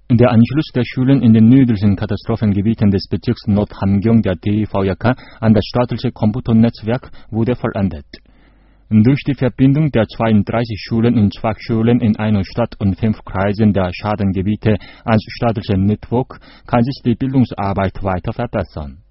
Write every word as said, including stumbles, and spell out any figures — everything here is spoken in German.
Der Anschluss der Schulen in den nördlichen Katastrophengebieten des Bezirks Nordhamgyong der D V J K an das staatliche Computernetzwerk wurde vollendet. Durch die Verbindung der zweiunddreißig Schulen und Fachschulen in einer Stadt und fünf Kreisen der Schadengebiete ans staatliche Network kann sich die Bildungsarbeit weiter verbessern.